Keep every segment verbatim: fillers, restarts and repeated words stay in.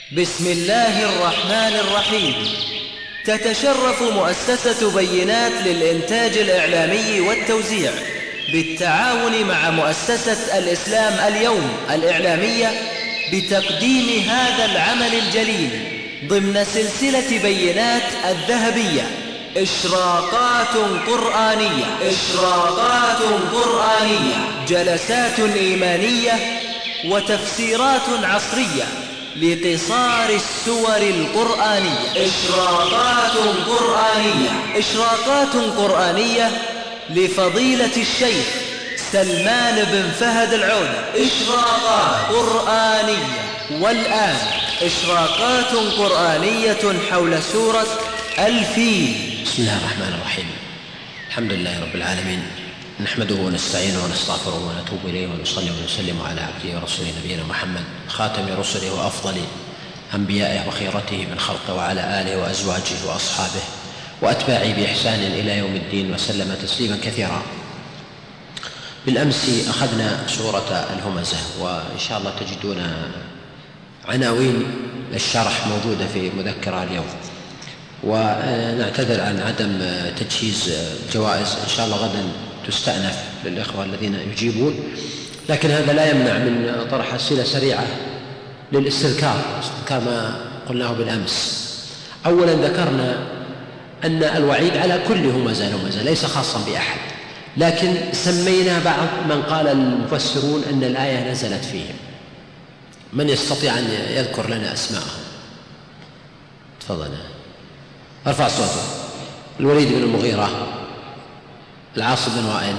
بسم الله الرحمن الرحيم. تتشرف مؤسسة بينات للإنتاج الإعلامي والتوزيع بالتعاون مع مؤسسة الإسلام اليوم الإعلامية بتقديم هذا العمل الجليل ضمن سلسلة بينات الذهبية، إشراقات قرآنية إشراقات قرآنية جلسات إيمانية وتفسيرات عصرية لقصار السور القرآنية. إشراقات قرآنية إشراقات قرآنية لفضيلة الشيخ سلمان بن فهد العودة. إشراقات قرآنية. والآن إشراقات قرآنية حول سورة الفيل. بسم الله الرحمن الرحيم. الحمد لله رب العالمين، نحمده ونستعينه ونستغفره ونتوب إليه ونصلي ونسلم على عبده ورسوله نبينا محمد خاتم رسله وأفضل أنبيائه وخيرته من خلقه، وعلى آله وأزواجه وأصحابه وأتباعه بإحسان إلى يوم الدين، وسلم تسليما كثيرا. بالأمس أخذنا سورة الهمزة، وإن شاء الله تجدون عناوين الشرح موجودة في مذكرة اليوم، ونعتذر عن عدم تجهيز جوائز، إن شاء الله غدا تستأنف للإخوة الذين يجيبون، لكن هذا لا يمنع من طرح أسئلة سريعة للاستذكار كما قلناه بالأمس. أولا ذكرنا أن الوعيد على كل همزة همزة ليس خاصا بأحد، لكن سمينا بعض من قال المفسرون أن الآية نزلت فيهم. من يستطيع أن يذكر لنا أسماءهم؟ تفضل، ارفع صوته. الوليد بن المغيرة، العاص بن وائل،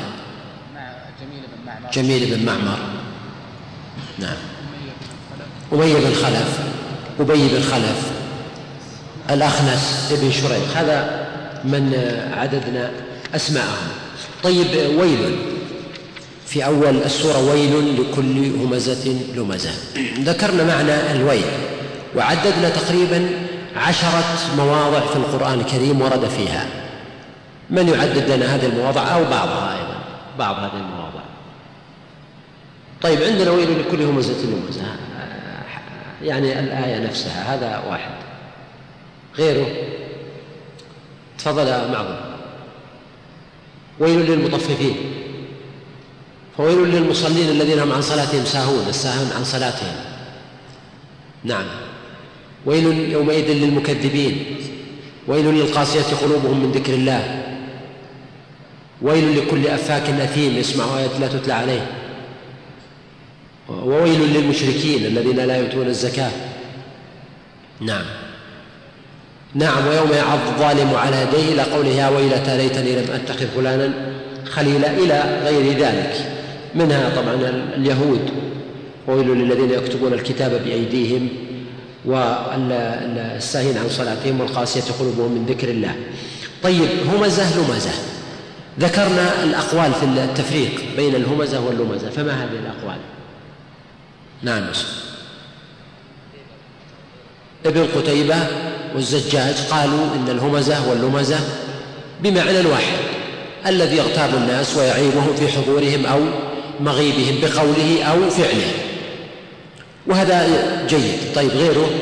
جميل بن معمر، نعم، أمية بن خلف، أبي بن خلف، الأخنس بن شريح، هذا من عددنا أسماءهم. طيب، ويل في أول السورة، ويل لكل همزة لمزة. ذكرنا معنى الويل وعددنا تقريبا عشرة مواضع في القرآن الكريم ورد فيها. من يعدد لنا هذه المواضع أو بعضها أيضا، بعض هذه المواضع؟ طيب، عندنا ويل لكل همزة لمزة، يعني الآية نفسها، هذا واحد. غيره؟ تفضل يا معظم. ويل للمطففين، فويل للمصلين الذين هم عن صلاتهم ساهون، الساهون عن صلاتهم، نعم. ويل يومئذ للمكذبين، ويل للقاسية قلوبهم من ذكر الله، ويل لكل أفاك أثيم يسمع آيات لا تتلى عليه، وويل للمشركين الذين لا يؤتون الزكاة، نعم نعم. ويوم يعض الظالم على يديه إلى قوله يا ويلتى ليتني لم أتخذ فلانا خليلا، إلى غير ذلك. منها طبعا اليهود، ويل للذين يكتبون الكتاب بأيديهم، والساهين عن صلاتهم، والقاسية قلوبهم من ذكر الله. طيب، همزة لمزة، ذكرنا الأقوال في التفريق بين الهمزة واللمزة، فما هذه الأقوال؟ نعم، ابن قتيبة والزجاج قالوا إن الهمزة واللمزة بمعنى واحد، الذي يغتاب الناس ويعيبهم في حضورهم أو مغيبهم بقوله أو فعله، وهذا جيد. طيب، غيره؟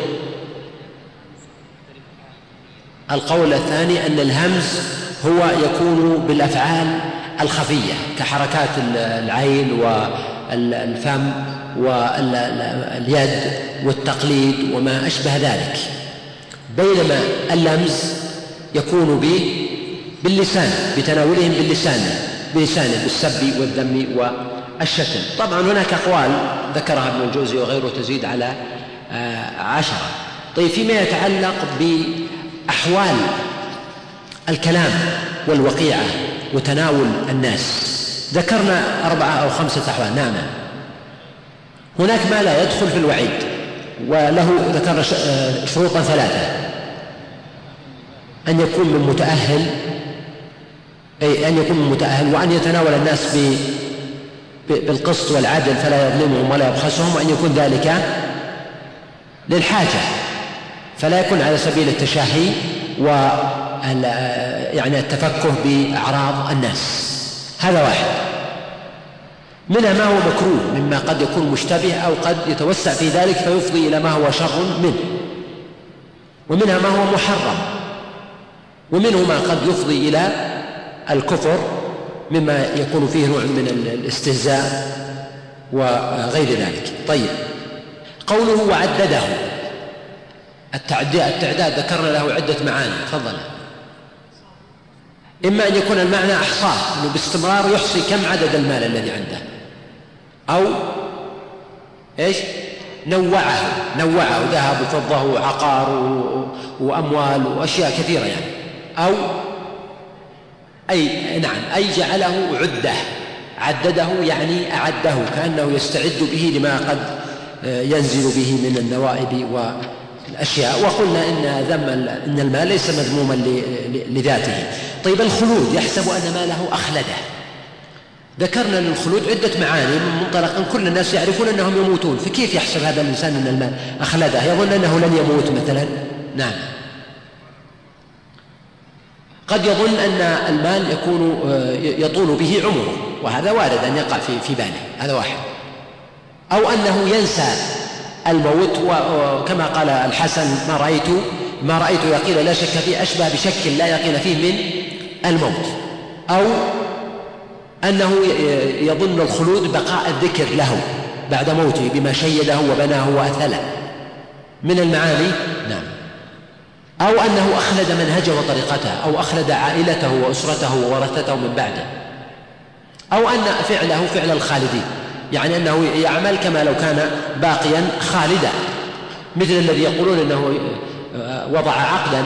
القول الثاني أن الهمز هو يكون بالأفعال الخفية كحركات العين والفم واليد والتقليد وما أشبه ذلك، بينما اللمز يكون به باللسان، بتناولهم باللسان بلسانه بالسب والذم والشتم. طبعا هناك أقوال ذكرها ابن الجوزي وغيره تزيد على عشرة. طيب، فيما يتعلق بأحوال الكلام والوقيعة وتناول الناس، ذكرنا أربعة أو خمسة أحوال. نعم، هناك ما لا يدخل في الوعيد، وله ذكرنا شروطا ثلاثة: أن يكون من متأهل، أي أن يكون من متأهل، وأن يتناول الناس بالقسط والعدل فلا يظلمهم ولا يبخسهم، وأن يكون ذلك للحاجة فلا يكون على سبيل التشاهي و يعني التفكه بأعراض الناس. هذا واحد. منها ما هو مكروه مما قد يكون مشتبه أو قد يتوسع في ذلك فيفضي إلى ما هو شر منه، ومنها ما هو محرم، ومنه ما قد يفضي إلى الكفر مما يكون فيه نوع من الاستهزاء وغير ذلك. طيب، قوله وعدده، التعداد ذكرنا له عدة معاني. تفضل. إما أن يكون المعنى أحصاه، أنه باستمرار يحصي كم عدد المال الذي عنده، أو إيش نوعه نوعه ذهب وفضة وعقار وأموال وأشياء كثيرة يعني، أو أي نعم أي جعله عدة، عدده يعني أعده، كأنه يستعد به لما قد ينزل به من النوائب والأشياء. وقلنا إن ذم إن المال ليس مذموما لذاته. طيب، الخلود، يحسب أن ماله أخلده. ذكرنا للخلود عدة معاني من منطلق أن كل الناس يعرفون أنهم يموتون، فكيف يحسب هذا الإنسان أن المال أخلده؟ يظن أنه لن يموت مثلا. نعم، قد يظن أن المال يكون يطول به عمره، وهذا وارد أن يقع في في باله، هذا واحد. أو أنه ينسى الموت، وكما قال الحسن ما رأيت ما رأيت يقين لا شك فيه أشبه بشك لا يقين فيه من الموت. أو أنه يظن الخلود بقاء الذكر له بعد موته بما شيده وبناه وأثله من المعاني. نعم. أو أنه أخلد منهجه وطريقته، أو أخلد عائلته وأسرته وورثته من بعده. أو أن فعله فعل الخالدين، يعني أنه يعمل كما لو كان باقيا خالدا، مثل الذي يقولون أنه وضع عقدا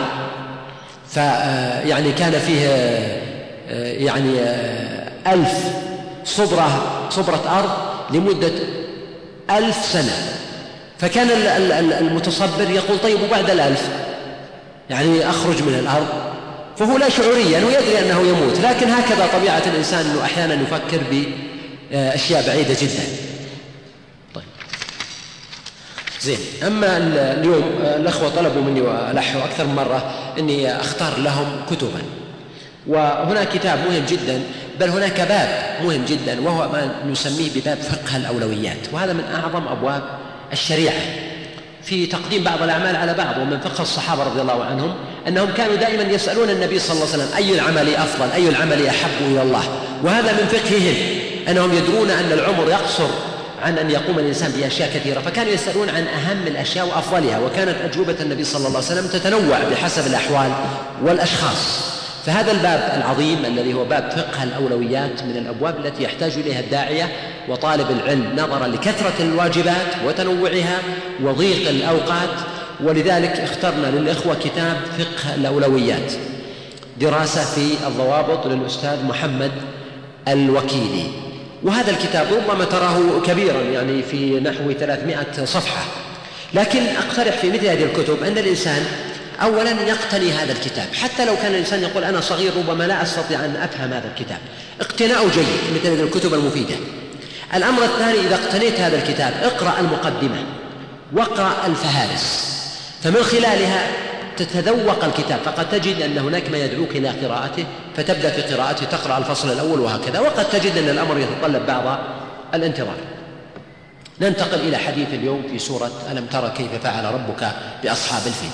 فيعني كان فيه يعني ألف صبرة صبرة أرض لمدة ألف سنة، فكان المتصبر يقول طيب وبعد الألف يعني أخرج من الأرض، فهو لا شعوريا ويدري أنه يموت، لكن هكذا طبيعة الإنسان أنه أحيانا يفكر بأشياء بعيدة جدا. طيب زين. أما اليوم الأخوة طلبوا مني وألحوا أكثر من مرة أني أختار لهم كتبا، وهناك كتاب مهم جدا، بل هناك باب مهم جدا وهو ما نسميه بباب فقه الأولويات، وهذا من أعظم أبواب الشريعة في تقديم بعض الأعمال على بعض. ومن فقه الصحابة رضي الله عنهم أنهم كانوا دائما يسألون النبي صلى الله عليه وسلم أي العمل أفضل، أي العمل أحب إلى الله، وهذا من فقههم أنهم يدرون أن العمر يقصر عن أن يقوم الإنسان بأشياء كثيرة، فكانوا يسألون عن أهم الأشياء وأفضلها، وكانت أجوبة النبي صلى الله عليه وسلم تتنوع بحسب الأحوال والأشخاص. فهذا الباب العظيم الذي هو باب فقه الأولويات من الأبواب التي يحتاج إليها الداعية وطالب العلم نظرا لكثرة الواجبات وتنوعها وضيق الأوقات، ولذلك اخترنا للإخوة كتاب فقه الأولويات، دراسة في الضوابط للأستاذ محمد الوكيلي. وهذا الكتاب ربما تراه كبيرا يعني في نحو ثلاثمائة صفحة، لكن أقترح في مثل هذه الكتب أن الإنسان أولا يقتني هذا الكتاب، حتى لو كان الإنسان يقول أنا صغير ربما لا أستطيع أن أفهم هذا الكتاب، اقتناء جيد مثل هذه الكتب المفيدة. الأمر الثاني، إذا اقتنيت هذا الكتاب اقرأ المقدمة واقرأ الفهارس، فمن خلالها تتذوق الكتاب، فقد تجد أن هناك ما يدعوك إلى قراءته فتبدأ في قراءته تقرأ الفصل الأول وهكذا، وقد تجد أن الأمر يتطلب بعض الانتظار. ننتقل إلى حديث اليوم في سورة ألم ترى كيف فعل ربك بأصحاب الفيل.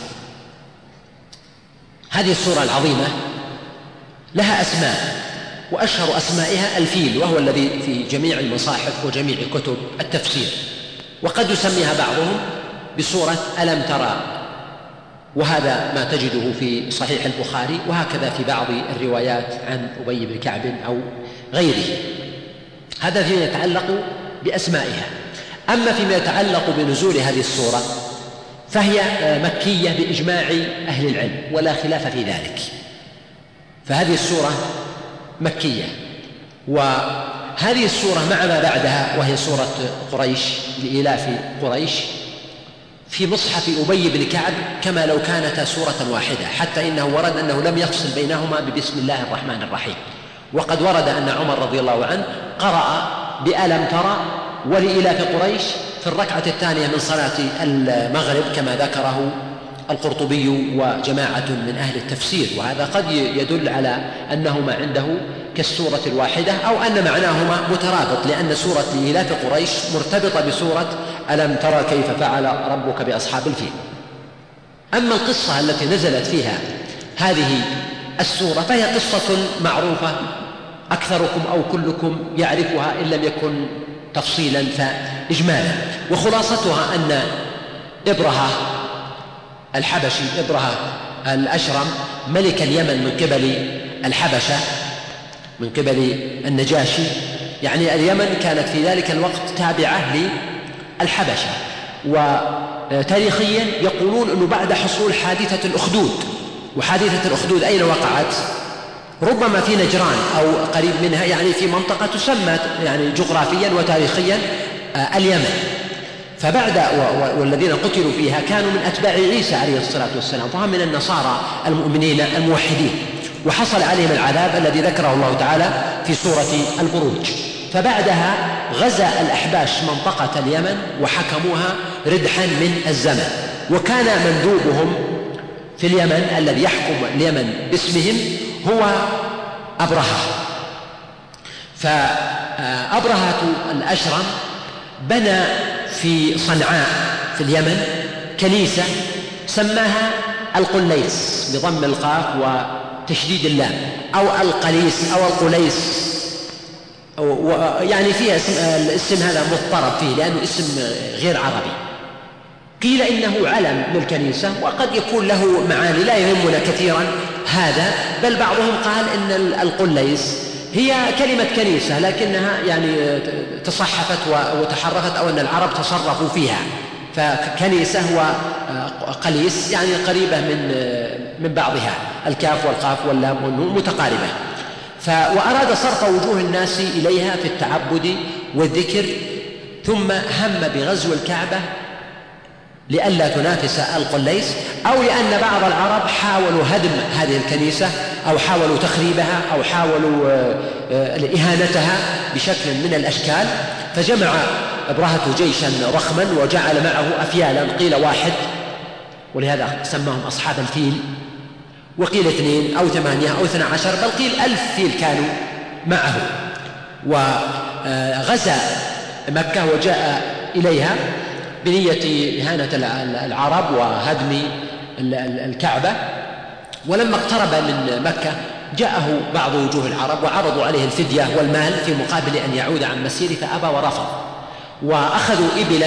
هذه السورة العظيمة لها أسماء، وأشهر أسمائها الفيل، وهو الذي في جميع المصاحف وجميع كتب التفسير، وقد يسميها بعضهم بسورة ألم ترى، وهذا ما تجده في صحيح البخاري، وهكذا في بعض الروايات عن أبي بن كعب أو غيره. هذا فيما يتعلق بأسمائها. أما فيما يتعلق بنزول هذه السورة فهي مكية بإجماع أهل العلم ولا خلاف في ذلك، فهذه السورة مكية. وهذه السورة مع ما بعدها وهي سورة قريش لإيلاف قريش في مصحف أبي بن كعب كما لو كانتا سورة واحدة، حتى إنه ورد أنه لم يفصل بينهما ببسم الله الرحمن الرحيم. وقد ورد أن عمر رضي الله عنه قرأ بألم ترى ولإيلاف قريش في الركعة الثانية من صلاة المغرب كما ذكره القرطبي وجماعة من أهل التفسير، وهذا قد يدل على أنهما عنده كالسورة الواحدة أو أن معناهما مترابط، لأن سورة لإيلاف قريش مرتبطة بسورة ألم ترى كيف فعل ربك بأصحاب الفيل. أما القصة التي نزلت فيها هذه السورة فهي قصة معروفة أكثركم أو كلكم يعرفها إن لم يكن تفصيلا فإجمالا، وخلاصتها أن إبرهة الحبشي إبرهة الأشرم ملك اليمن من قبل الحبشة من قبل النجاشي، يعني اليمن كانت في ذلك الوقت تابعة للحبشة. وتاريخيا يقولون أنه بعد حصول حادثة الأخدود، وحادثة الأخدود أين وقعت؟ ربما في نجران أو قريب منها، يعني في منطقة تسمى يعني جغرافيا وتاريخيا اليمن. فبعد والذين قتلوا فيها كانوا من أتباع عيسى عليه الصلاة والسلام، فهم من النصارى المؤمنين الموحدين، وحصل عليهم العذاب الذي ذكره الله تعالى في سورة البروج. فبعدها غزا الأحباش منطقة اليمن وحكموها ردحا من الزمن، وكان مندوبهم في اليمن الذي يحكم اليمن باسمهم هو أبرهة. فأبرهة الأشرم بنى في صنعاء في اليمن كنيسة سماها القليس بضم القاف وتشديد اللام، أو القليس أو القليس، يعني فيها اسم الاسم هذا مضطرب فيه لأنه اسم غير عربي. قيل إنه علم للكنيسة، وقد يكون له معاني لا يهمنا كثيرا هذا، بل بعضهم قال إن القليس هي كلمة كنيسة لكنها يعني تصحفت وتحرفت، أو أن العرب تصرفوا فيها، فكنيسة وقليس يعني قريبة من من بعضها، الكاف والقاف واللام والنون متقاربة. وأراد صرف وجوه الناس إليها في التعبد والذكر، ثم هم بغزو الكعبة لئلا تنافس القليس، أو لأن بعض العرب حاولوا هدم هذه الكنيسة أو حاولوا تخريبها أو حاولوا إهانتها بشكل من الأشكال، فجمع إبرهة جيشا ضخما وجعل معه أفيالا، قيل واحد ولهذا سماهم أصحاب الفيل، وقيل اثنين أو ثمانية أو اثنى عشر، بل قيل ألف فيل كانوا معه، وغزا مكة وجاء إليها بنية إهانة العرب وهدم الكعبة. ولما اقترب من مكة جاءه بعض وجوه العرب وعرضوا عليه الفدية والمال في مقابل أن يعود عن مسيره، فأبى ورفض، وأخذوا إبلا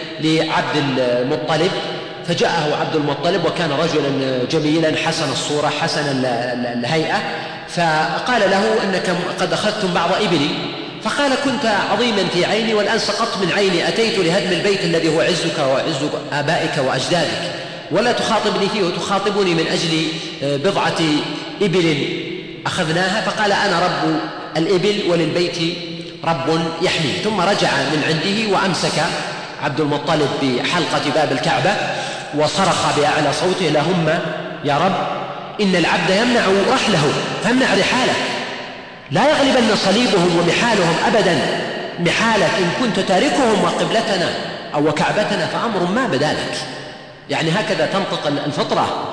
لعبد المطلب، فجاءه عبد المطلب وكان رجلا جميلا حسن الصورة حسن الهيئة، فقال له أنك قد أخذتم بعض إبلي، فقال كنت عظيما في عيني والآن سقطت من عيني، أتيت لهدم البيت الذي هو عزك وعز آبائك وأجدادك، ولا تخاطبني فيه وتخاطبني من أجل بضعة إبل أخذناها. فقال أنا رب الإبل وللبيت رب يحميه. ثم رجع من عنده وأمسك عبد المطلب بحلقة باب الكعبة وصرخ بأعلى صوته اللهم يا رب إن العبد يمنع رحله فامنع رحاله، لا يغلبن صليبهم ومحالهم أبدا، محالك إن كنت تاركهم وقبلتنا أو وكعبتنا فأمر ما بدالك. يعني هكذا تنطق الفطرة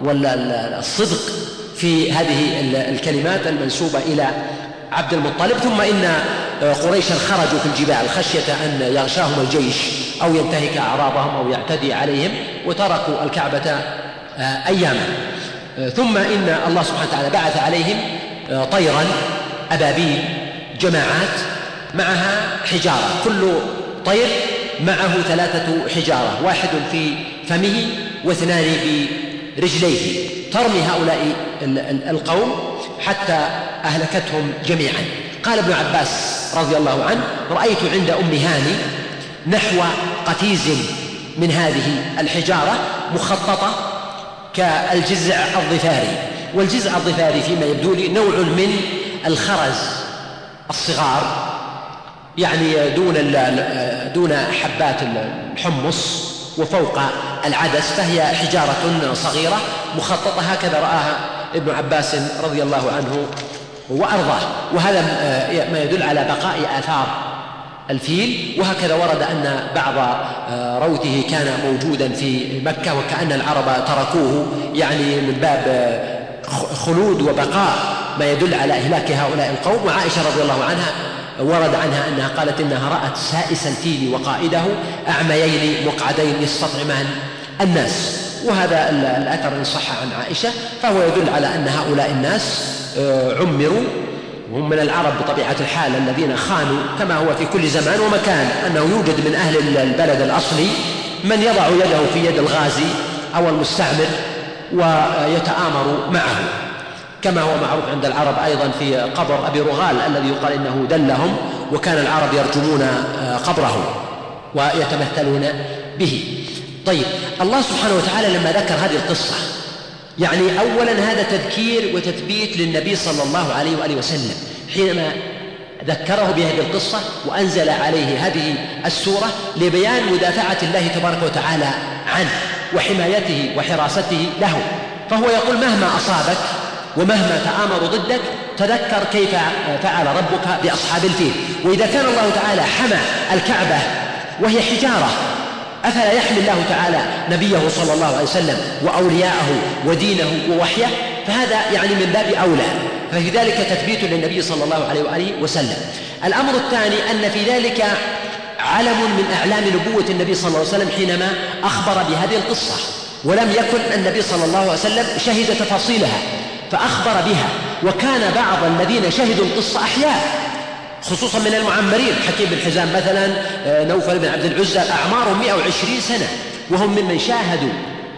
والصدق في هذه الكلمات المنسوبة إلى عبد المطلب. ثم إن قريشا خرجوا في الجبال خشية أن يغشاهم الجيش أو ينتهك أعراضهم أو يعتدي عليهم، وتركوا الكعبة أياما. ثم إن الله سبحانه وتعالى بعث عليهم طيرا أبابيل جماعات معها حجارة، كل طير معه ثلاثة حجارة، واحد في فمه واثنان برجليه، ترمي هؤلاء القوم حتى أهلكتهم جميعا. قال ابن عباس رضي الله عنه رأيت عند أم هاني نحو قتيز من هذه الحجارة مخططة كالجزع الظفاري، والجزع الظفاري فيما يبدو لي نوع من الخرز الصغار، يعني دون دون حبات الحمص وفوق العدس، فهي حجارة صغيرة مخططة هكذا رآها ابن عباس رضي الله عنه وأرضاه. وهذا ما يدل على بقاء آثار الفيل. وهكذا ورد أن بعض روثه كان موجودا في مكة، وكأن العرب تركوه يعني من باب خلود وبقاء، ما يدل على إهلاك هؤلاء القوم. وعائشة رضي الله عنها ورد عنها أنها قالت إنها رأت سائس الفيل وقائده أعميين مقعدين يستطعمان الناس. وهذا الأثر إن صح عن عائشة فهو يدل على أن هؤلاء الناس عمروا، وهم من العرب بطبيعة الحال الذين خانوا كما هو في كل زمان ومكان، أنه يوجد من أهل البلد الأصلي من يضع يده في يد الغازي أو المستعمر ويتآمر معه، كما هو معروف عند العرب أيضا في قبر أبي رغال الذي يقال إنه دلهم، وكان العرب يرجمون قبره ويتمثلون به. طيب، الله سبحانه وتعالى لما ذكر هذه القصة يعني أولا هذا تذكير وتثبيت للنبي صلى الله عليه وآله وسلم حينما ذكره بهذه القصة وأنزل عليه هذه السورة لبيان مدافعة الله تبارك وتعالى عنه وحمايته وحراسته له. فهو يقول مهما أصابك ومهما تآمر ضدك تذكر كيف فعل ربك بأصحاب الفيل. وإذا كان الله تعالى حمى الكعبة وهي حجارة، أفلا يحمي الله تعالى نبيه صلى الله عليه وسلم وأولياءه ودينه ووحيه؟ فهذا يعني من باب أولى، ففي ذلك تثبيت للنبي صلى الله عليه وآله وسلم. الأمر الثاني أن في ذلك علم من أعلام نبوة النبي صلى الله عليه وسلم حينما أخبر بهذه القصة، ولم يكن النبي صلى الله عليه وسلم شهد تفاصيلها فأخبر بها، وكان بعض الذين شهدوا القصة أحياء خصوصا من المعمرين، حكيم بن حزام مثلا، نوفل بن عبد العزى، أعمارهم مئة وعشرين سنة وهم ممن شاهدوا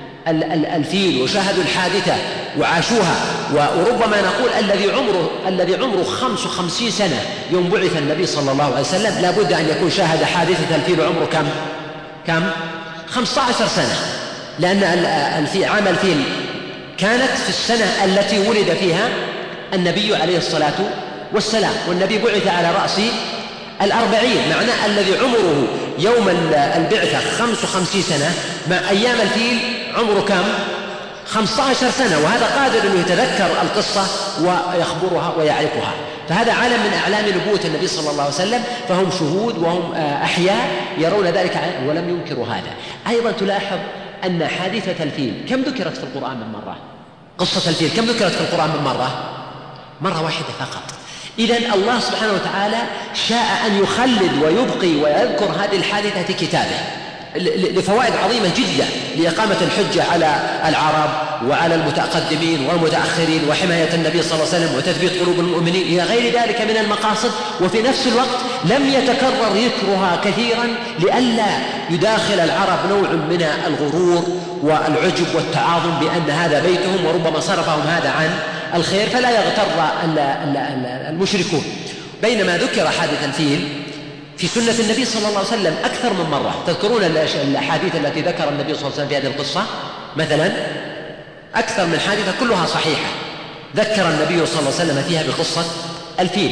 الفيل وشاهدوا الحادثة وعاشوها. وربما نقول الذي عمره الذي عمره خمس وخمسين سنة يوم بعث النبي صلى الله عليه وسلم لابد أن يكون شاهد حادثة الفيل وعمره كم؟ كم؟ خمسة عشر سنة، لأن عام الفيل كانت في السنة التي ولد فيها النبي عليه الصلاة والسلام، والنبي بعث على رأس الأربعين، معناه الذي عمره يوم البعثة خمس وخمسين سنة مع أيام الفيل عمره كم؟ خمسة عشر سنة، وهذا قادر أنه يتذكر القصة ويخبرها ويعرفها. فهذا علم من أعلام نبوة النبي صلى الله عليه وسلم، فهم شهود وهم أحياء يرون ذلك ولم ينكروا هذا. أيضا تلاحظ أن حادثة الفيل كم ذكرت في القرآن من مرة؟ قصة الفيل كم ذكرت في القرآن من مرة؟ مرة واحدة فقط. إذن الله سبحانه وتعالى شاء أن يخلد ويبقي ويذكر هذه الحادثة في كتابه لفوائد عظيمة جدا، لإقامة الحجة على العرب وعلى المتقدمين والمتأخرين، وحماية النبي صلى الله عليه وسلم، وتثبيت قلوب المؤمنين، إلى غير ذلك من المقاصد. وفي نفس الوقت لم يتكرر ذكرها كثيرا لئلا يداخل العرب نوع من الغرور والعجب والتعاظم بأن هذا بيتهم وربما صرفهم هذا عن الخير، فلا يغتر المشركون. بينما ذكر حادث الفيل في سنة النبي صلى الله عليه وسلم أكثر من مرة. تذكرون الأحاديث التي ذكر النبي صلى الله عليه وسلم في هذه القصة مثلا أكثر من حادثة كلها صحيحة ذكر النبي صلى الله عليه وسلم فيها بقصة الفيل.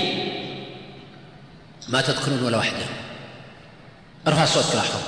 ما تذكرون ولا واحدة؟ ارفع صوتك لاحظك.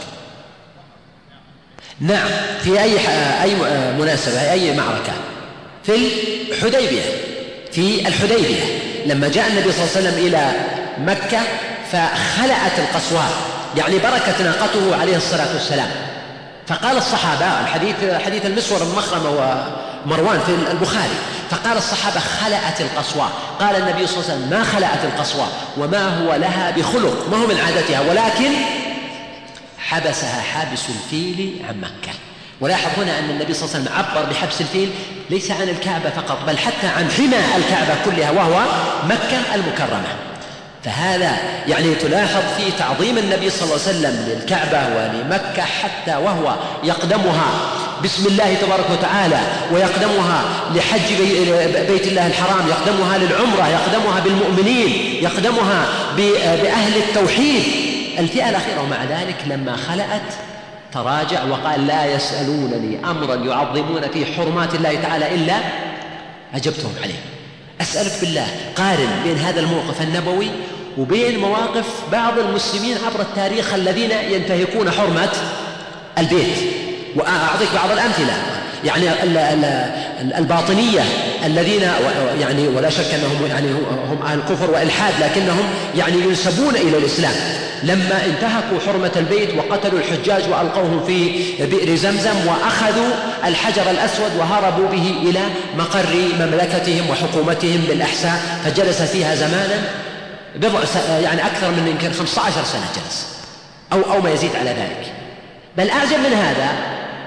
نعم، في أي أي مناسبة، أي معركة؟ في الحديبية. في الحديبية لما جاء النبي صلى الله عليه وسلم إلى مكة فخلأت القصواء، يعني بركت ناقته عليه الصلاة والسلام، فقال الصحابة، الحديث حديث المسور بن مخرمة ومروان في البخاري، فقال الصحابة خلأت القصواء. قال النبي صلى الله عليه وسلم ما خلأت القصواء وما هو لها بخلق، ما هو من عادتها، ولكن حبسها حابس الفيل عن مكة. ولاحظ هنا أن النبي صلى الله عليه وسلم عبر بحبس الفيل ليس عن الكعبة فقط، بل حتى عن حمى الكعبة كلها وهو مكة المكرمة. فهذا يعني تلاحظ في تعظيم النبي صلى الله عليه وسلم للكعبة ولمكة، حتى وهو يقدمها بسم الله تبارك وتعالى، ويقدمها لحج بيت الله الحرام، يقدمها للعمرة، يقدمها بالمؤمنين، يقدمها بأهل التوحيد الفئة الأخيرة. ومع ذلك لما خلأت تراجع وقال لا يسألونني أمرا يعظمون في حرمات الله تعالى إلا أجبتهم عليه. أسألك بالله قارن بين هذا الموقف النبوي وبين مواقف بعض المسلمين عبر التاريخ الذين ينتهكون حرمة البيت. وأعطيك بعض الأمثلة، يعني الباطنية الذين يعني ولا شك أنهم يعني هم أهل كفر وإلحاد، لكنهم يعني ينسبون إلى الإسلام، لما انتهكوا حرمة البيت وقتلوا الحجاج وألقوهم في بئر زمزم وأخذوا الحجر الأسود وهربوا به إلى مقر مملكتهم وحكومتهم بالأحساء، فجلس فيها زمانا بضع يعني أكثر من يمكن خمسة عشر سنة جلس أو أو ما يزيد على ذلك. بل أعجب من هذا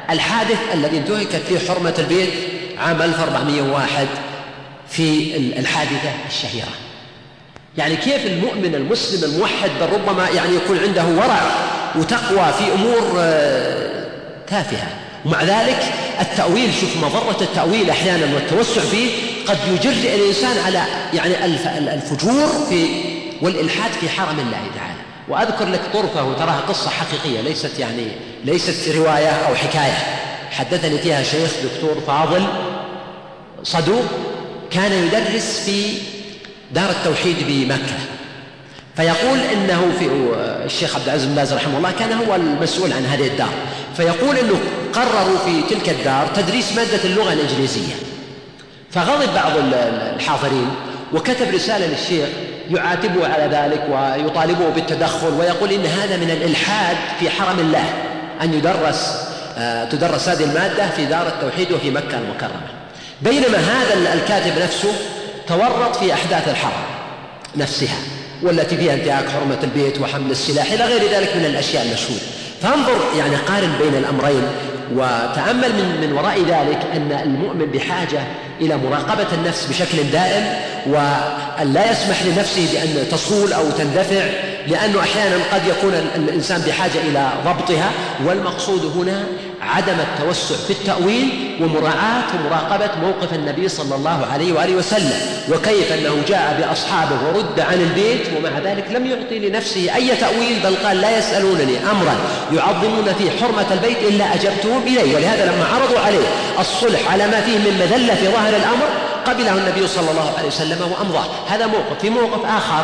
الحادث الذي انتهكت فيه حرمة البيت عام ألف وأربعمائة وواحد في الحادثة الشهيرة. يعني كيف المؤمن المسلم الموحد بل ربما يعني يكون عنده ورع وتقوى في أمور تافهة، ومع ذلك التأويل، شوف مضرة التأويل أحيانا والتوسع فيه قد يجرئ الإنسان على يعني الفجور في والإلحاد في حرم الله تعالى. وأذكر لك طرفة وتراها قصة حقيقية، ليست يعني ليست رواية أو حكاية، حدثني فيها شيخ دكتور فاضل صدوق كان يدرس في دار التوحيد بمكة، فيقول إنه في الشيخ عبد العزيز بن باز رحمه الله كان هو المسؤول عن هذه الدار، فيقول إنه قرروا في تلك الدار تدريس مادة اللغة الإنجليزية، فغضب بعض الحاضرين وكتب رسالة للشيخ يعاتبه على ذلك ويطالبه بالتدخل ويقول إن هذا من الإلحاد في حرم الله أن يدرس تدرس هذه المادة في دار التوحيد وفي مكة المكرمة. بينما هذا الكاتب نفسه تورط في أحداث الحرم نفسها والتي فيها انتهاك حرمة البيت وحمل السلاح إلى غير ذلك من الأشياء المشهورة. فانظر يعني قارن بين الأمرين وتأمل من, من وراء ذلك أن المؤمن بحاجة إلى مراقبة النفس بشكل دائم، وأن لا يسمح لنفسه بأن تصول أو تندفع، لأنه أحيانا قد يكون الإنسان بحاجة إلى ضبطها. والمقصود هنا عدم التوسع في التأويل ومراعاة ومراقبة موقف النبي صلى الله عليه وآله وسلم، وكيف أنه جاء بأصحابه ورد عن البيت ومع ذلك لم يعطي لنفسه أي تأويل، بل قال لا يسألونني أمرا يعظمون فيه حرمة البيت إلا أجبتهم إليه. ولهذا لما عرضوا عليه الصلح على ما فيه من مذلة في ظاهر الأمر قبله النبي صلى الله عليه وسلم وأمضاه. هذا موقف. في موقف آخر،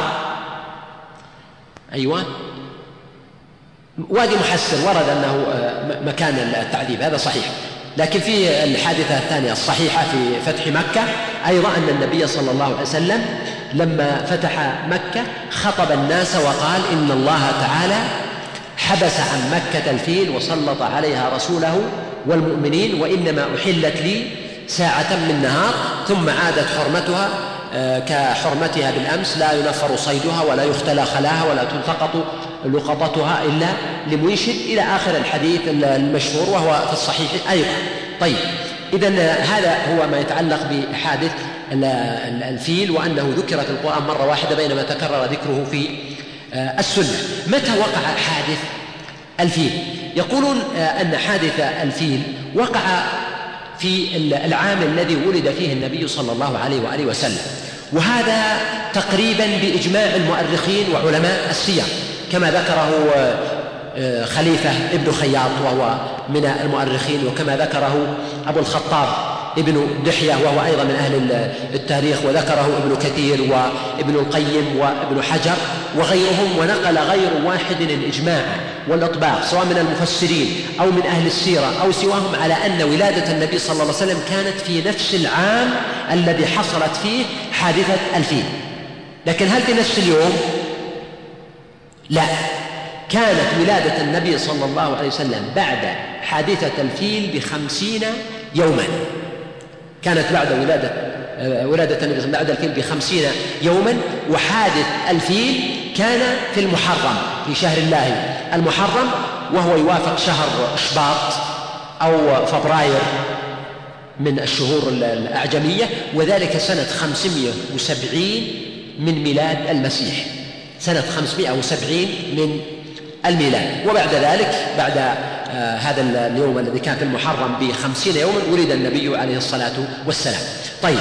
أيوة، وادي محسن ورد أنه مكان التعذيب، هذا صحيح، لكن في الحادثة الثانية الصحيحة في فتح مكة أيضا أن النبي صلى الله عليه وسلم لما فتح مكة خطب الناس وقال إن الله تعالى حبس عن مكة الفيل وسلط عليها رسوله والمؤمنين، وإنما أحلت لي ساعة من نهار ثم عادت حرمتها كحرمتها بالأمس، لا ينفر صيدها ولا يختلى خلاها ولا تلتقط لقطتها إلا لمنشد، إلى آخر الحديث المشهور وهو في الصحيح أيضا. طيب، إذن هذا هو ما يتعلق بحادث الفيل، وأنه ذكر في القرآن مرة واحدة بينما تكرر ذكره في السنة. متى وقع حادث الفيل؟ يقولون أن حادث الفيل وقع في العام الذي ولد فيه النبي صلى الله عليه وآله وسلم، وهذا تقريبا بإجماع المؤرخين وعلماء السير كما ذكره خليفة ابن خياط وهو من المؤرخين، وكما ذكره أبو الخطاب ابن دحية وهو أيضا من أهل التاريخ، وذكره ابن كثير وابن القيم وابن حجر وغيرهم، ونقل غير واحد الإجماع والإطباق سواء من المفسرين أو من أهل السيرة أو سواهم على أن ولادة النبي صلى الله عليه وسلم كانت في نفس العام الذي حصلت فيه حادثة الفيل. لكن هل في نفس اليوم؟ لا، كانت ولادة النبي صلى الله عليه وسلم بعد حادثة الفيل بخمسين يوما، كانت بعد ولادة ولادة النبي صلى الله عليه وسلم بعد الفيل بخمسين يوما، وحادث الفيل كان في المحرم، في شهر الله المحرم، وهو يوافق شهر شباط أو فبراير من الشهور الأعجمية، وذلك سنة خمسمائة وسبعين من ميلاد المسيح، سنة خمسمائة وسبعين من الميلاد. وبعد ذلك بعد آه هذا اليوم الذي كان في المحرم بخمسين يوما ولد النبي عليه الصلاة والسلام. طيب،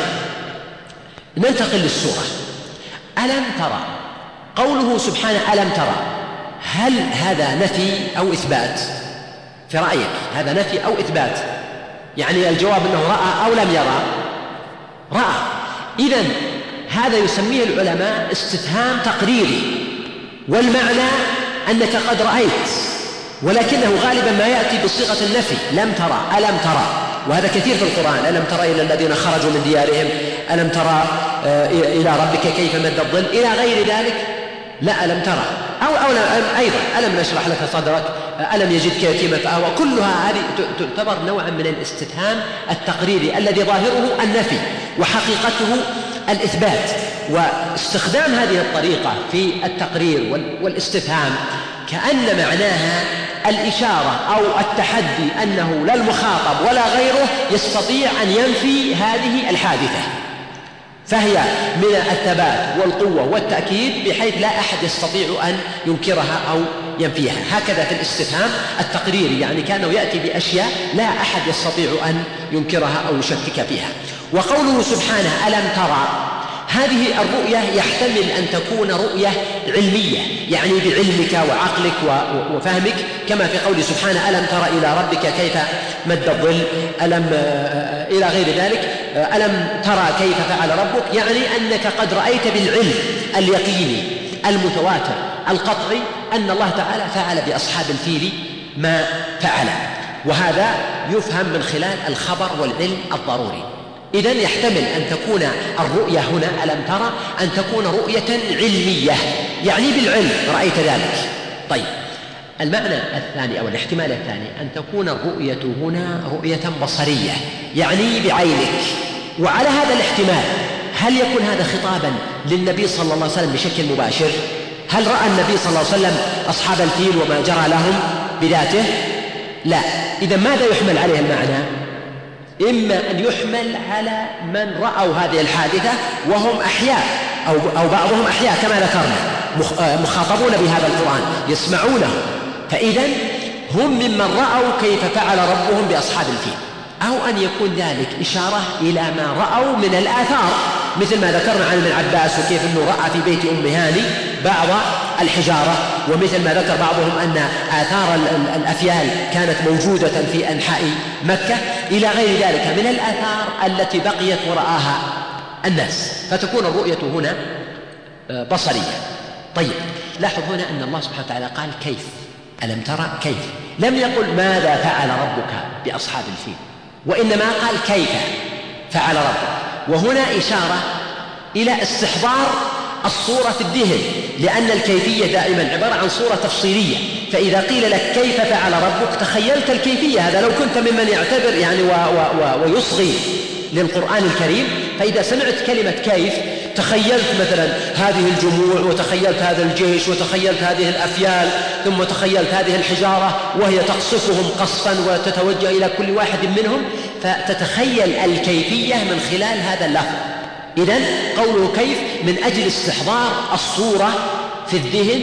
ننتقل للسورة. ألم ترى، قوله سبحانه ألم ترى، هل هذا نفي أو إثبات؟ في رأيك هذا نفي أو إثبات؟ يعني الجواب أنه رأى أو لم يرى؟ رأى. إذن هذا يسميه العلماء استفهام تقريري، والمعنى أنك قد رأيت، ولكنه غالبا ما يأتي بصيغة النفي، لم ترى، ألم ترى، وهذا كثير في القرآن، ألم ترى إلى الذين خرجوا من ديارهم، ألم ترى إلى ربك كيف مد الظل، إلى غير ذلك. لا، ألم ترى، أو, أو أيضا ألم نشرح لك صدرك، ألم يجدك يتيما فآوى، كلها هذه تعتبر نوعا من الاستفهام التقريري الذي ظاهره النفي وحقيقته الإثبات. واستخدام هذه الطريقة في التقرير والاستفهام كأن معناها الإشارة أو التحدي أنه لا المخاطب ولا غيره يستطيع أن ينفي هذه الحادثة، فهي من الثبات والقوة والتأكيد بحيث لا أحد يستطيع أن ينكرها أو ينفيها. هكذا في الاستفهام التقريري، يعني كأنه يأتي بأشياء لا أحد يستطيع أن ينكرها أو يشكك فيها. وقوله سبحانه ألم ترى، هذه الرؤية يحتمل أن تكون رؤية علمية، يعني بعلمك وعقلك وفهمك، كما في قوله سبحانه ألم ترى إلى ربك كيف مد الظل، ألم إلى غير ذلك، ألم ترى كيف فعل ربك، يعني أنك قد رأيت بالعلم اليقيني المتواتر القطعي أن الله تعالى فعل بأصحاب الفيل ما فعل، وهذا يفهم من خلال الخبر والعلم الضروري. إذن يحتمل أن تكون الرؤية هنا ألم ترى أن تكون رؤية علمية، يعني بالعلم رأيت ذلك. طيب، المعنى الثاني أو الاحتمال الثاني أن تكون الرؤية هنا رؤية بصرية، يعني بعينك. وعلى هذا الاحتمال هل يكون هذا خطابا للنبي صلى الله عليه وسلم بشكل مباشر؟ هل رأى النبي صلى الله عليه وسلم أصحاب الفيل وما جرى لهم بذاته؟ لا. إذا ماذا يحمل عليه المعنى؟ إما أن يحمل على من رأوا هذه الحادثة وهم أحياء أو, أو بعضهم أحياء كما ذكرنا، مخاطبون بهذا القرآن يسمعونه، فإذا هم ممن رأوا كيف فعل ربهم بأصحاب الفيل، أو أن يكون ذلك إشارة إلى ما رأوا من الآثار، مثل ما ذكرنا عن ابن عباس وكيف أنه رأى في بيت أم هاني بعض الحجارة، ومثل ما ذكر بعضهم أن آثار الأفيال كانت موجودة في أنحاء مكة، إلى غير ذلك من الآثار التي بقيت ورآها الناس، فتكون الرؤية هنا بصرية. طيب، لاحظ هنا أن الله سبحانه وتعالى قال كيف، ألم ترى كيف، لم يقل ماذا فعل ربك بأصحاب الفيل، وإنما قال كيف فعل ربك، وهنا إشارة إلى استحضار الصورة في الذهن، لأن الكيفية دائما عبارة عن صورة تفصيلية، فإذا قيل لك كيف فعل ربك تخيلت الكيفية. هذا لو كنت ممن يعتبر يعني و و و ويصغي للقرآن الكريم، فإذا سمعت كلمة كيف تخيلت مثلا هذه الجموع، وتخيلت هذا الجيش، وتخيلت هذه الأفيال، ثم تخيلت هذه الحجارة وهي تقصفهم قصفا وتتوجه إلى كل واحد منهم، فتتخيل الكيفية من خلال هذا اللفظ. إذن قوله كيف من أجل استحضار الصورة في الذهن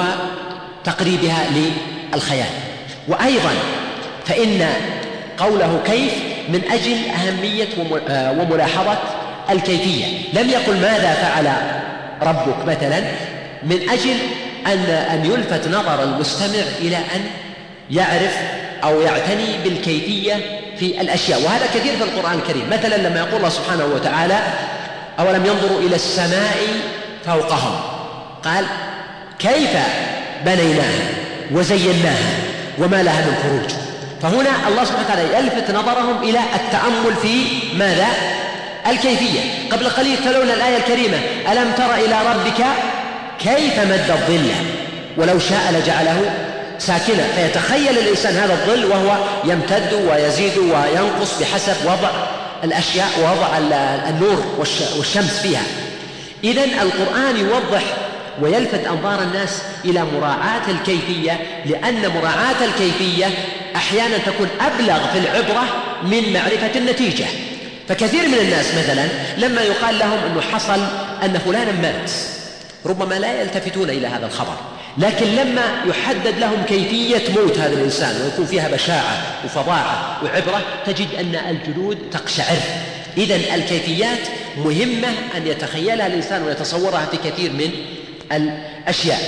وتقريبها للخيال. وأيضا فإن قوله كيف من أجل أهمية وملاحظة الكيفية، لم يقل ماذا فعل ربك مثلا، من أجل أن أن يلفت نظر المستمع إلى أن يعرف أو يعتني بالكيفية في الأشياء، وهذا كثير في القرآن الكريم. مثلا لما يقول الله سبحانه وتعالى أولم ينظروا إلى السماء فوقهم، قال كيف بنيناها وزيناها وما لها من فروج. فهنا الله سبحانه وتعالى يلفت نظرهم إلى التأمل في ماذا؟ الكيفية. قبل قليل تلونا الآية الكريمة ألم تر إلى ربك كيف مد الظل ولو شاء لجعله ساكنة، فيتخيل الإنسان هذا الظل وهو يمتد ويزيد وينقص بحسب وضع الأشياء ووضع النور والشمس فيها. إذن القرآن يوضح ويلفت أنظار الناس إلى مراعاة الكيفية، لأن مراعاة الكيفية أحيانا تكون أبلغ في العبرة من معرفة النتيجة. فكثير من الناس مثلا لما يقال لهم أنه حصل أن فلانا مات، ربما لا يلتفتون إلى هذا الخبر، لكن لما يحدد لهم كيفية موت هذا الإنسان ويكون فيها بشاعة وفظاعة وعبرة، تجد أن الجلود تقشعر. إذن الكيفيات مهمة أن يتخيلها الإنسان ويتصورها في كثير من الأشياء.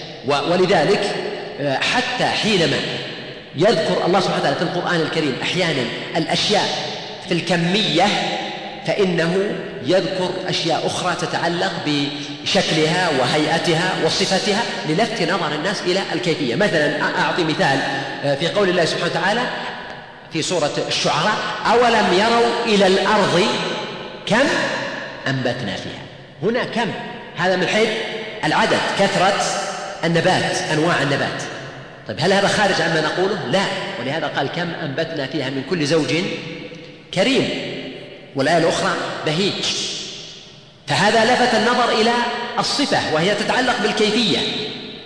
ولذلك حتى حينما يذكر الله سبحانه وتعالى في القرآن الكريم أحيانا الأشياء في الكمية، فإنه يذكر أشياء أخرى تتعلق بشكلها وهيئتها وصفتها للفت نظر الناس إلى الكيفية. مثلا أعطي مثال في قول الله سبحانه وتعالى في سورة الشعراء أولم يروا إلى الأرض كم أنبتنا فيها. هنا كم هذا من حيث العدد، كثرة النبات، أنواع النبات. طيب هل هذا خارج عما نقوله؟ لا، ولهذا قال كم أنبتنا فيها من كل زوج كريم، والآية الأخرى بهيج. فهذا لفت النظر إلى الصفة وهي تتعلق بالكيفية.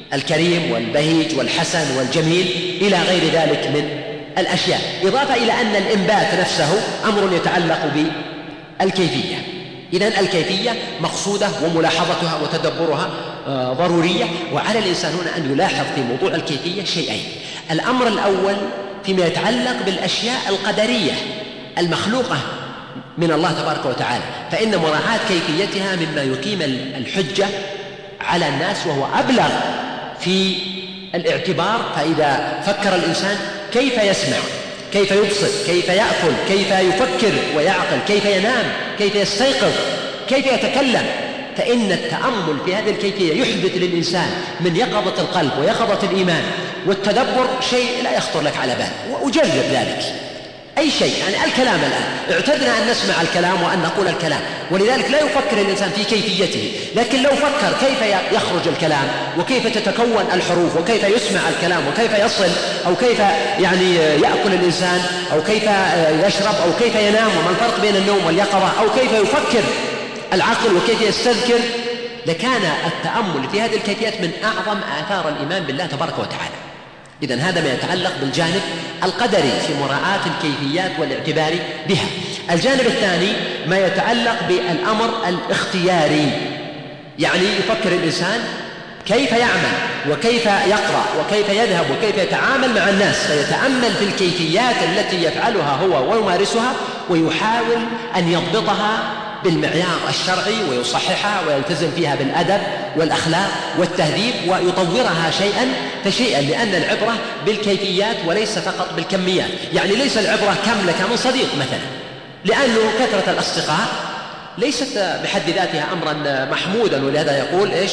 الكريم والبهيج والحسن والجميل إلى غير ذلك من الأشياء، إضافة إلى أن الإنبات نفسه أمر يتعلق بالكيفية. إذن الكيفية مقصودة وملاحظتها وتدبرها ضرورية، وعلى الإنسان هنا أن يلاحظ في موضوع الكيفية شيئين. الأمر الأول فيما يتعلق بالأشياء القدرية المخلوقة من الله تبارك وتعالى، فإن مراعاة كيفيتها مما يقيم الحجة على الناس، وهو أبلغ في الاعتبار. فإذا فكر الإنسان كيف يسمع، كيف يبصر، كيف يأكل، كيف يفكر ويعقل، كيف ينام، كيف يستيقظ، كيف يتكلم، فإن التأمل في هذه الكيفية يحدث للإنسان من يقظة القلب ويقظة الإيمان والتدبر شيء لا يخطر لك على بال. وأجرب ذلك أي شيء، يعني الكلام الآن اعتدنا أن نسمع الكلام وأن نقول الكلام، ولذلك لا يفكر الإنسان في كيفيته، لكن لو فكر كيف يخرج الكلام وكيف تتكون الحروف وكيف يسمع الكلام وكيف يصل، أو كيف يعني يأكل الإنسان، أو كيف يشرب، أو كيف ينام، وما الفرق بين النوم واليقظة، أو كيف يفكر العقل وكيف يستذكر، لكان التأمل في هذه الكيفيات من أعظم آثار الإيمان بالله تبارك وتعالى. إذن هذا ما يتعلق بالجانب القدري في مراعاة الكيفيات والاعتبار بها. الجانب الثاني ما يتعلق بالأمر الاختياري، يعني يفكر الإنسان كيف يعمل وكيف يقرأ وكيف يذهب وكيف يتعامل مع الناس، فيتأمل في الكيفيات التي يفعلها هو ويمارسها، ويحاول أن يضبطها بالمعيار الشرعي ويصححها ويلتزم فيها بالأدب والأخلاق والتهذيب، ويطورها شيئا فشيئا، لأن العبرة بالكيفيات وليس فقط بالكميات. يعني ليس العبرة كم لك من صديق مثلا، لأنه كثرة الأصدقاء ليست بحد ذاتها أمرا محمودا، ولهذا يقول إيش؟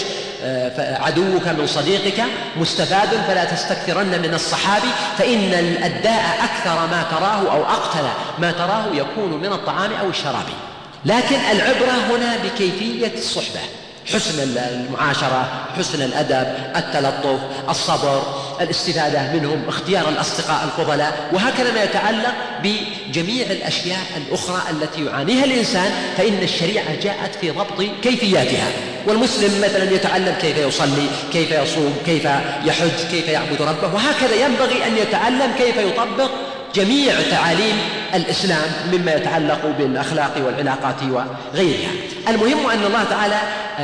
عدوك من صديقك مستفاد فلا تستكثرن من الصحابي، فإن الداء أكثر ما تراه أو أقتل ما تراه يكون من الطعام أو الشراب. لكن العبرة هنا بكيفية الصحبة، حسن المعاشرة، حسن الأدب، التلطف، الصبر، الاستفادة منهم، اختيار الأصدقاء الفضلاء، وهكذا ما يتعلق بجميع الأشياء الأخرى التي يعانيها الإنسان، فإن الشريعة جاءت في ضبط كيفياتها. والمسلم مثلا يتعلم كيف يصلي، كيف يصوم، كيف يحج، كيف يعبد ربه، وهكذا ينبغي أن يتعلم كيف يطبق جميع تعاليم الإسلام مما يتعلق بالأخلاق والعلاقات وغيرها. المهم أن الله تعالى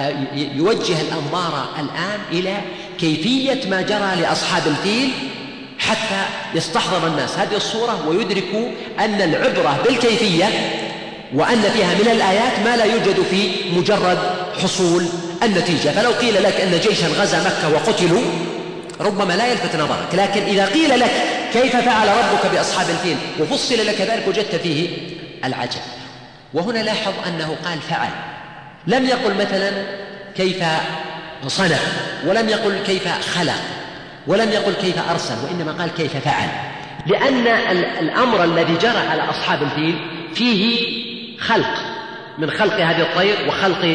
يوجه الأنظار الآن إلى كيفية ما جرى لأصحاب الفيل حتى يستحضر الناس هذه الصورة ويدركوا أن العبرة بالكيفية، وأن فيها من الآيات ما لا يوجد في مجرد حصول النتيجة. فلو قيل لك أن جيشا غزا مكة وقتلوا ربما لا يلفت نظرك، لكن إذا قيل لك كيف فعل ربك بأصحاب الفيل وفصل لك ذلك وجدت فيه العجب. وهنا لاحظ أنه قال فعل، لم يقل مثلا كيف صنع، ولم يقل كيف خلق، ولم يقل كيف أرسل، وإنما قال كيف فعل، لأن الأمر الذي جرى على أصحاب الفيل فيه خلق، من خلق هذه الطير وخلق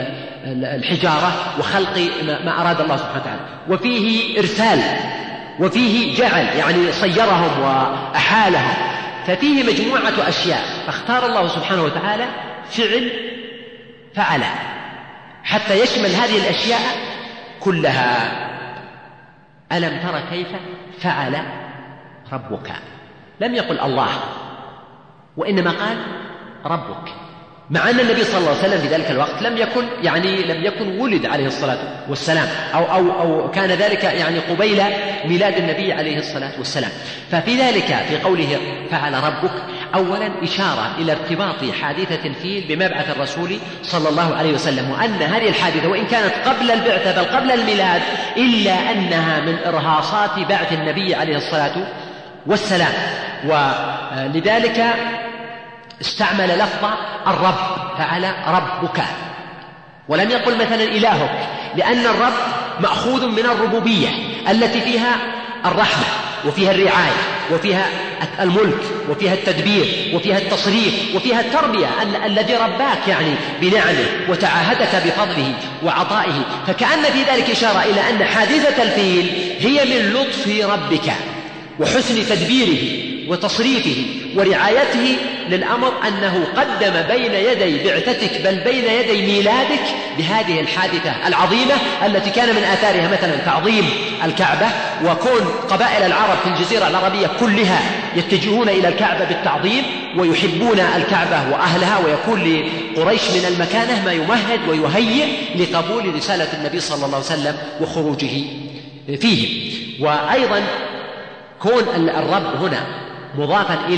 الحجارة وخلق ما أراد الله سبحانه وتعالى، وفيه إرسال، وفيه جعل يعني صيرهم وأحالهم، ففيه مجموعة أشياء، فاختار الله سبحانه وتعالى فعل فعل حتى يشمل هذه الأشياء كلها. ألم تر كيف فعل ربك، لم يقل الله وإنما قال ربك، مع أن النبي صلى الله عليه وسلم في ذلك الوقت لم يكن يعني لم يكن ولد عليه الصلاة والسلام، أو, أو, أو كان ذلك يعني قبيل ميلاد النبي عليه الصلاة والسلام. ففي ذلك في قوله فعل ربك أولا إشارة إلى ارتباط حادثة الفيل بمبعث الرسول صلى الله عليه وسلم، وأن هذه الحادثة وإن كانت قبل البعثة بل قبل الميلاد إلا أنها من إرهاصات بعث النبي عليه الصلاة والسلام. ولذلك استعمل لفظ الرب، فعل ربك، ولم يقل مثلا إلهك، لأن الرب مأخوذ من الربوبية التي فيها الرحمة وفيها الرعاية وفيها الملك وفيها التدبير وفيها التصريف وفيها التربية، الذي رباك يعني بنعمه وتعاهدك بفضله وعطائه. فكأن في ذلك إشارة إلى أن حادثة الفيل هي من لطف ربك وحسن تدبيره وتصريفه ورعايته للأمر أنه قدم بين يدي بعثتك بل بين يدي ميلادك بهذه الحادثة العظيمة التي كان من آثارها مثلا تعظيم الكعبة، وكون قبائل العرب في الجزيرة العربية كلها يتجهون إلى الكعبة بالتعظيم ويحبون الكعبة وأهلها، ويكون لقريش من المكانة ما يمهد ويهيئ لقبول رسالة النبي صلى الله عليه وسلم وخروجه فيه. وأيضا كون الرب هنا مضافا إلى